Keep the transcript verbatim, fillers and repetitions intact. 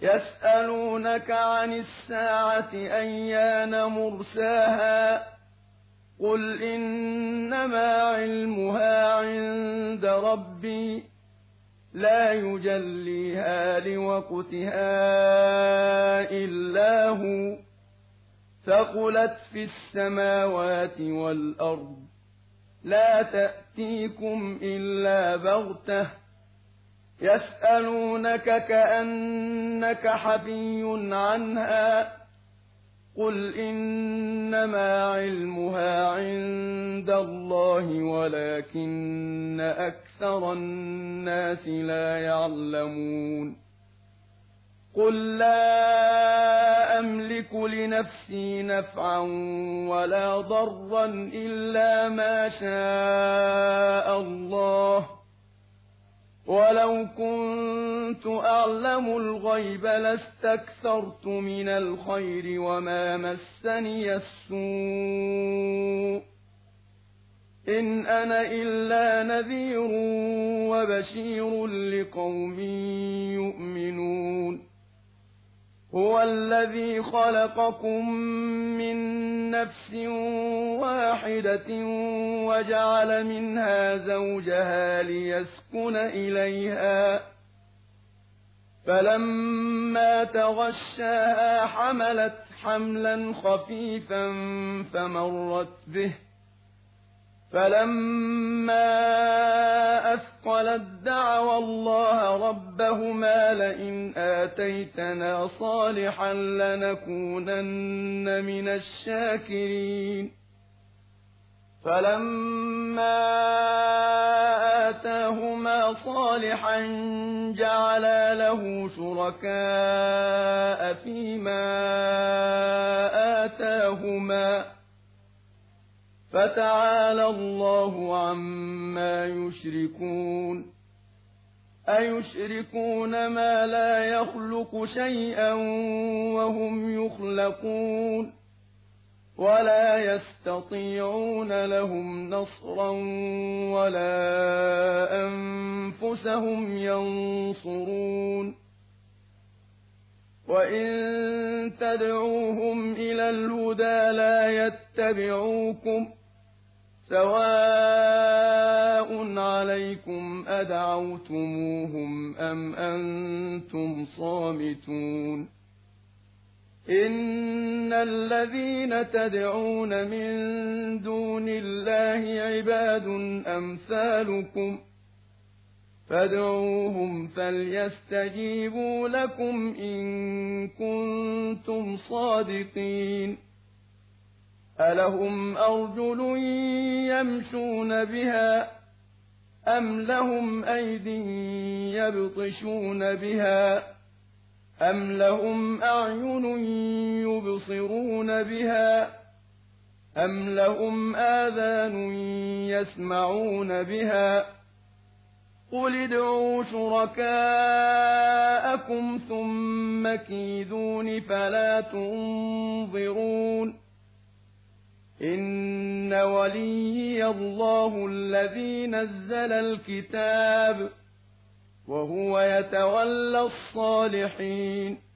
يسألونك عن الساعة أيان مرساها قل إنما علمها عند ربي لا يجليها لوقتها إلا هو ثقلت في السماوات والأرض لا تأتيكم إلا بغتة يسألونك كأنك حفي عنها قل إنما علمها عند الله ولكن أكثر الناس لا يعلمون قل لا أملك لنفسي نفعا ولا ضرا إلا ما شاء الله ولو كنت أعلم الغيب لاستكثرت من الخير وما مسني السوء إن أنا إلا نذير وبشير لقوم يؤمنون هو الذي خلقكم من نفس واحدة وجعل منها زوجها ليسكن إليها فلما تغشاها حملت حملا خفيفا فمرت به فلما أثقلت دعوا الله ربهما لئن آتيتنا صالحا لنكونن من الشاكرين فلما آتاهما صالحا جعلا له شركاء فيما آتاهما فتعالى الله عما يشركون أيشركون ما لا يخلق شيئا وهم يخلقون ولا يستطيعون لهم نصرا ولا أنفسهم ينصرون وإن تدعوهم إلى الهدى لا يتبعوكم سواء عليكم أدعوتموهم أم أنتم صامتون إن الذين تدعون من دون الله عباد أمثالكم فادعوهم فليستجيبوا لكم إن كنتم صادقين ألهم أرجل يمشون بها أم لهم أيد يبطشون بها أم لهم أعين يبصرون بها أم لهم آذان يسمعون بها قل ادعوا شركاءكم ثم كيدون فلا تنظرون إن وليي الله الذي نزل الكتاب وهو يتولى الصالحين